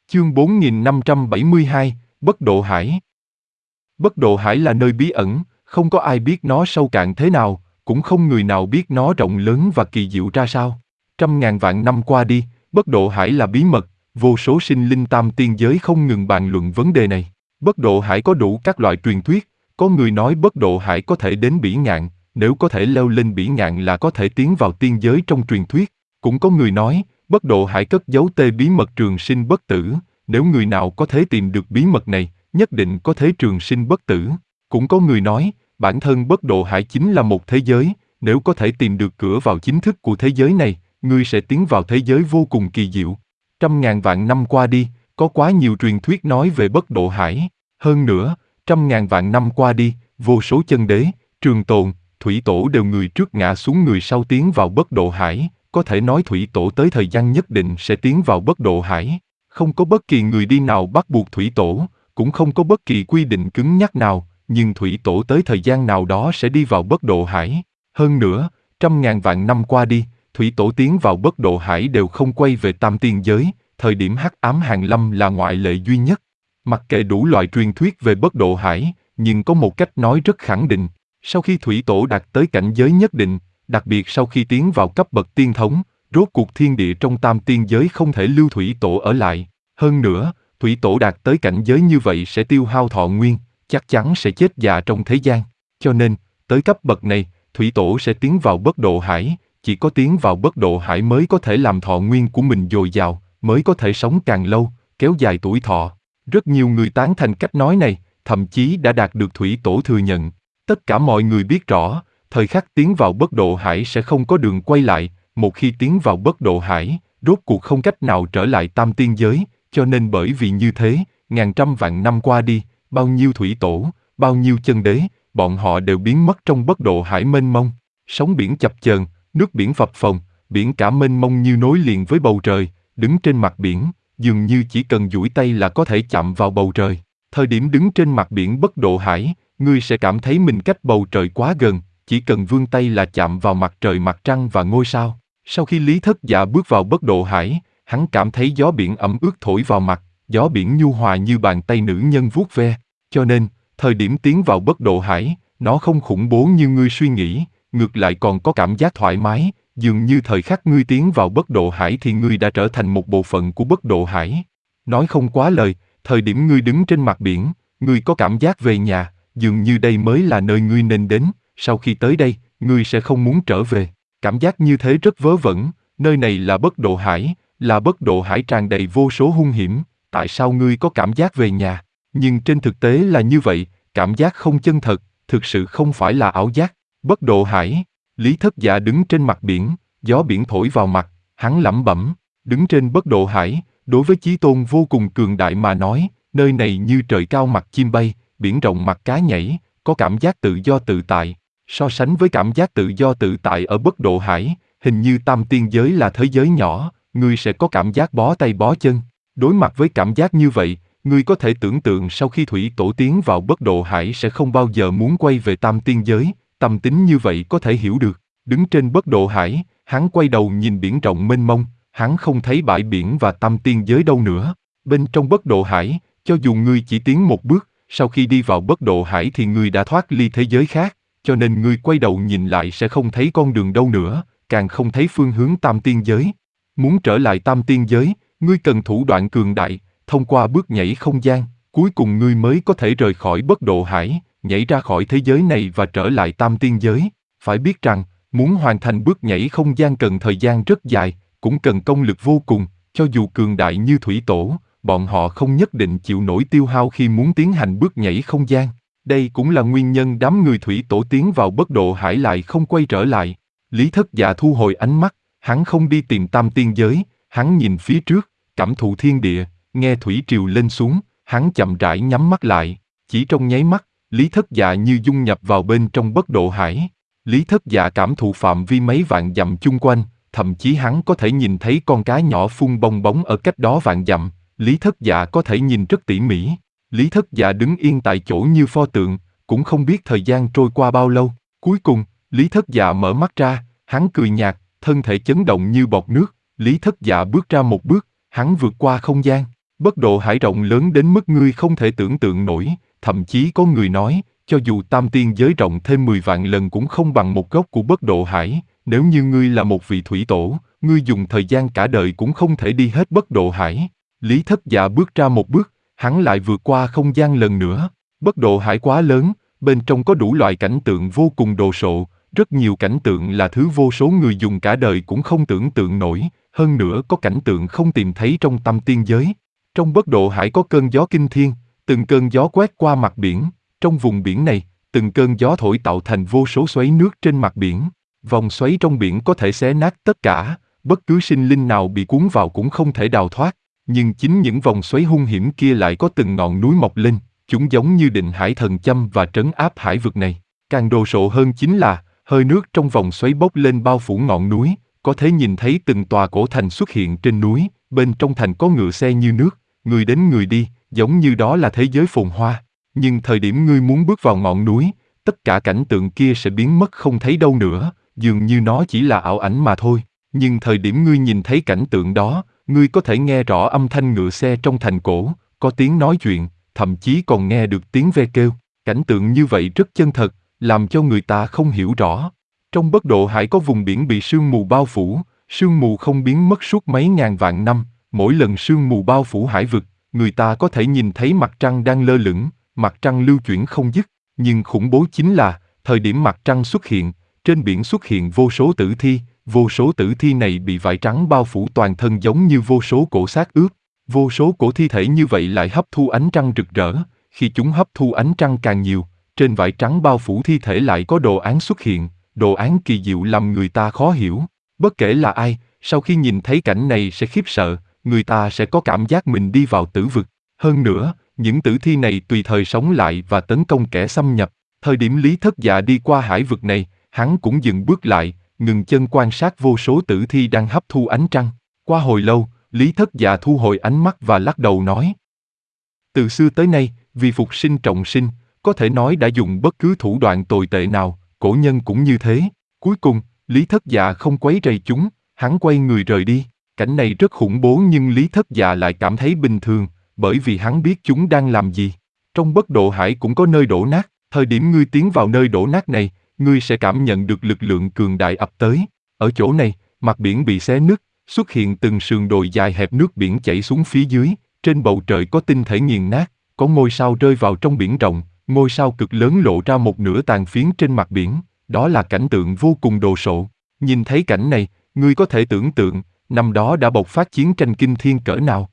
Chương 4572, Bất Độ Hải. Bất Độ Hải là nơi bí ẩn, không có ai biết nó sâu cạn thế nào, cũng không người nào biết nó rộng lớn và kỳ diệu ra sao. Trăm ngàn vạn năm qua đi, Bất Độ Hải là bí mật, vô số sinh linh tam tiên giới không ngừng bàn luận vấn đề này. Bất Độ Hải có đủ các loại truyền thuyết, có người nói Bất Độ Hải có thể đến Bỉ Ngạn, nếu có thể leo lên Bỉ Ngạn là có thể tiến vào tiên giới trong truyền thuyết. Cũng có người nói, Bất Độ Hải cất giấu bí mật trường sinh bất tử, nếu người nào có thể tìm được bí mật này, nhất định có thể trường sinh bất tử. Cũng có người nói, bản thân Bất Độ Hải chính là một thế giới, nếu có thể tìm được cửa vào chính thức của thế giới này, ngươi sẽ tiến vào thế giới vô cùng kỳ diệu. Trăm ngàn vạn năm qua đi, có quá nhiều truyền thuyết nói về Bất Độ Hải. Hơn nữa, trăm ngàn vạn năm qua đi, vô số chân đế, trường tồn, thủy tổ đều người trước ngã xuống người sau tiến vào Bất Độ Hải. Có thể nói thủy tổ tới thời gian nhất định sẽ tiến vào Bất Độ Hải. Không có bất kỳ người đi nào bắt buộc thủy tổ, cũng không có bất kỳ quy định cứng nhắc nào, nhưng thủy tổ tới thời gian nào đó sẽ đi vào Bất Độ Hải. Hơn nữa, trăm ngàn vạn năm qua đi, thủy tổ tiến vào Bất Độ Hải đều không quay về tam tiên giới, thời điểm hắc ám hàng lâm là ngoại lệ duy nhất. Mặc kệ đủ loại truyền thuyết về Bất Độ Hải, nhưng có một cách nói rất khẳng định, sau khi thủy tổ đạt tới cảnh giới nhất định, đặc biệt sau khi tiến vào cấp bậc tiên thống, rốt cuộc thiên địa trong tam tiên giới không thể lưu thủy tổ ở lại. Hơn nữa, thủy tổ đạt tới cảnh giới như vậy sẽ tiêu hao thọ nguyên, chắc chắn sẽ chết già trong thế gian. Cho nên, tới cấp bậc này, thủy tổ sẽ tiến vào Bất Độ Hải, chỉ có tiến vào Bất Độ Hải mới có thể làm thọ nguyên của mình dồi dào, mới có thể sống càng lâu, kéo dài tuổi thọ. Rất nhiều người tán thành cách nói này, thậm chí đã đạt được thủy tổ thừa nhận. Tất cả mọi người biết rõ, thời khắc tiến vào Bất Độ Hải sẽ không có đường quay lại, một khi tiến vào Bất Độ Hải, rốt cuộc không cách nào trở lại tam tiên giới, cho nên bởi vì như thế, ngàn trăm vạn năm qua đi, bao nhiêu thủy tổ, bao nhiêu chân đế, bọn họ đều biến mất trong Bất Độ Hải mênh mông. Sóng biển chập chờn, nước biển phập phồng, biển cả mênh mông như nối liền với bầu trời, đứng trên mặt biển, dường như chỉ cần duỗi tay là có thể chạm vào bầu trời. Thời điểm đứng trên mặt biển Bất Độ Hải, ngươi sẽ cảm thấy mình cách bầu trời quá gần, chỉ cần vươn tay là chạm vào mặt trời mặt trăng và ngôi sao. Sau khi Lý Thất Dạ bước vào Bất Độ Hải, hắn cảm thấy gió biển ẩm ướt thổi vào mặt, gió biển nhu hòa như bàn tay nữ nhân vuốt ve. Cho nên, thời điểm tiến vào Bất Độ Hải, nó không khủng bố như ngươi suy nghĩ, ngược lại còn có cảm giác thoải mái, dường như thời khắc ngươi tiến vào Bất Độ Hải thì ngươi đã trở thành một bộ phận của Bất Độ Hải. Nói không quá lời, thời điểm ngươi đứng trên mặt biển, ngươi có cảm giác về nhà, dường như đây mới là nơi ngươi nên đến, sau khi tới đây, ngươi sẽ không muốn trở về. Cảm giác như thế rất vớ vẩn, nơi này là Bất Độ Hải, là Bất Độ Hải tràn đầy vô số hung hiểm, tại sao ngươi có cảm giác về nhà? Nhưng trên thực tế là như vậy, cảm giác không chân thật, thực sự không phải là ảo giác. Bất Độ Hải, Lý Thất Dạ đứng trên mặt biển, gió biển thổi vào mặt, hắn lẩm bẩm, đứng trên Bất Độ Hải, đối với Chí Tôn vô cùng cường đại mà nói, nơi này như trời cao mặt chim bay, biển rộng mặt cá nhảy, có cảm giác tự do tự tại. So sánh với cảm giác tự do tự tại ở Bất Độ Hải, hình như tam tiên giới là thế giới nhỏ, ngươi sẽ có cảm giác bó tay bó chân. Đối mặt với cảm giác như vậy, ngươi có thể tưởng tượng sau khi thủy tổ tiến vào Bất Độ Hải sẽ không bao giờ muốn quay về tam tiên giới, tâm tính như vậy có thể hiểu được. Đứng trên Bất Độ Hải, hắn quay đầu nhìn biển rộng mênh mông, hắn không thấy bãi biển và tam tiên giới đâu nữa. Bên trong Bất Độ Hải, cho dù ngươi chỉ tiến một bước, sau khi đi vào Bất Độ Hải thì ngươi đã thoát ly thế giới khác, cho nên ngươi quay đầu nhìn lại sẽ không thấy con đường đâu nữa, càng không thấy phương hướng tam tiên giới. Muốn trở lại tam tiên giới, ngươi cần thủ đoạn cường đại, thông qua bước nhảy không gian, cuối cùng ngươi mới có thể rời khỏi Bất Độ Hải, nhảy ra khỏi thế giới này và trở lại tam tiên giới. Phải biết rằng, muốn hoàn thành bước nhảy không gian cần thời gian rất dài, cũng cần công lực vô cùng, cho dù cường đại như thủy tổ, bọn họ không nhất định chịu nổi tiêu hao khi muốn tiến hành bước nhảy không gian. Đây cũng là nguyên nhân đám người thủy tổ tiến vào Bất Độ Hải lại không quay trở lại. Lý Thất Dạ thu hồi ánh mắt, hắn không đi tìm tam tiên giới, hắn nhìn phía trước, cảm thụ thiên địa, nghe thủy triều lên xuống, hắn chậm rãi nhắm mắt lại. Chỉ trong nháy mắt, Lý Thất Dạ như dung nhập vào bên trong Bất Độ Hải. Lý Thất Dạ cảm thụ phạm vi mấy vạn dặm chung quanh, thậm chí hắn có thể nhìn thấy con cá nhỏ phun bong bóng ở cách đó vạn dặm. Lý Thất Dạ có thể nhìn rất tỉ mỉ. Lý Thất Dạ đứng yên tại chỗ như pho tượng, cũng không biết thời gian trôi qua bao lâu. Cuối cùng, Lý Thất Dạ mở mắt ra, hắn cười nhạt, thân thể chấn động như bọt nước. Lý Thất Dạ bước ra một bước, hắn vượt qua không gian. Bất độ hải rộng lớn đến mức ngươi không thể tưởng tượng nổi, thậm chí có người nói, cho dù tam tiên giới rộng thêm 10 vạn lần cũng không bằng một góc của bất độ hải, nếu như ngươi là một vị thủy tổ, ngươi dùng thời gian cả đời cũng không thể đi hết bất độ hải. Lý Thất Dạ bước ra một bước, hắn lại vượt qua không gian lần nữa. Bất độ hải quá lớn, bên trong có đủ loại cảnh tượng vô cùng đồ sộ, rất nhiều cảnh tượng là thứ vô số người dùng cả đời cũng không tưởng tượng nổi, hơn nữa có cảnh tượng không tìm thấy trong tam tiên giới. Trong bất độ hải có cơn gió kinh thiên, từng cơn gió quét qua mặt biển, trong vùng biển này, từng cơn gió thổi tạo thành vô số xoáy nước trên mặt biển. Vòng xoáy trong biển có thể xé nát tất cả, bất cứ sinh linh nào bị cuốn vào cũng không thể đào thoát. Nhưng chính những vòng xoáy hung hiểm kia lại có từng ngọn núi mọc lên, chúng giống như định hải thần châm và trấn áp hải vực này. Càng đồ sộ hơn chính là, hơi nước trong vòng xoáy bốc lên bao phủ ngọn núi, có thể nhìn thấy từng tòa cổ thành xuất hiện trên núi, bên trong thành có ngựa xe như nước, người đến người đi, giống như đó là thế giới phồn hoa. Nhưng thời điểm ngươi muốn bước vào ngọn núi, tất cả cảnh tượng kia sẽ biến mất không thấy đâu nữa, dường như nó chỉ là ảo ảnh mà thôi. Nhưng thời điểm ngươi nhìn thấy cảnh tượng đó, ngươi có thể nghe rõ âm thanh ngựa xe trong thành cổ, có tiếng nói chuyện, thậm chí còn nghe được tiếng ve kêu. Cảnh tượng như vậy rất chân thật, làm cho người ta không hiểu rõ. Trong bất độ hải có vùng biển bị sương mù bao phủ, sương mù không biến mất suốt mấy ngàn vạn năm, mỗi lần sương mù bao phủ hải vực, người ta có thể nhìn thấy mặt trăng đang lơ lửng, mặt trăng lưu chuyển không dứt. Nhưng khủng bố chính là, thời điểm mặt trăng xuất hiện, trên biển xuất hiện vô số tử thi này bị vải trắng bao phủ toàn thân giống như vô số cổ xác ướp. Vô số cổ thi thể như vậy lại hấp thu ánh trăng rực rỡ, khi chúng hấp thu ánh trăng càng nhiều, trên vải trắng bao phủ thi thể lại có đồ án xuất hiện, đồ án kỳ diệu làm người ta khó hiểu. Bất kể là ai, sau khi nhìn thấy cảnh này sẽ khiếp sợ, người ta sẽ có cảm giác mình đi vào tử vực. Hơn nữa, những tử thi này tùy thời sống lại và tấn công kẻ xâm nhập. Thời điểm Lý Thất Dạ đi qua hải vực này, hắn cũng dừng bước lại, ngừng chân quan sát vô số tử thi đang hấp thu ánh trăng. Qua hồi lâu, Lý Thất Dạ thu hồi ánh mắt và lắc đầu nói. Từ xưa tới nay, vì phục sinh trọng sinh, có thể nói đã dùng bất cứ thủ đoạn tồi tệ nào, cổ nhân cũng như thế. Cuối cùng, Lý Thất Dạ không quấy rầy chúng, hắn quay người rời đi. Cảnh này rất khủng bố nhưng Lý Thất Dạ lại cảm thấy bình thường, bởi vì hắn biết chúng đang làm gì. Trong bất độ hải cũng có nơi đổ nát, thời điểm ngươi tiến vào nơi đổ nát này, ngươi sẽ cảm nhận được lực lượng cường đại ập tới. Ở chỗ này, mặt biển bị xé nứt, xuất hiện từng sườn đồi dài hẹp, nước biển chảy xuống phía dưới, trên bầu trời có tinh thể nghiền nát, có ngôi sao rơi vào trong biển rộng, ngôi sao cực lớn lộ ra một nửa tàn phiến trên mặt biển, đó là cảnh tượng vô cùng đồ sộ. Nhìn thấy cảnh này, ngươi có thể tưởng tượng, năm đó đã bộc phát chiến tranh kinh thiên cỡ nào.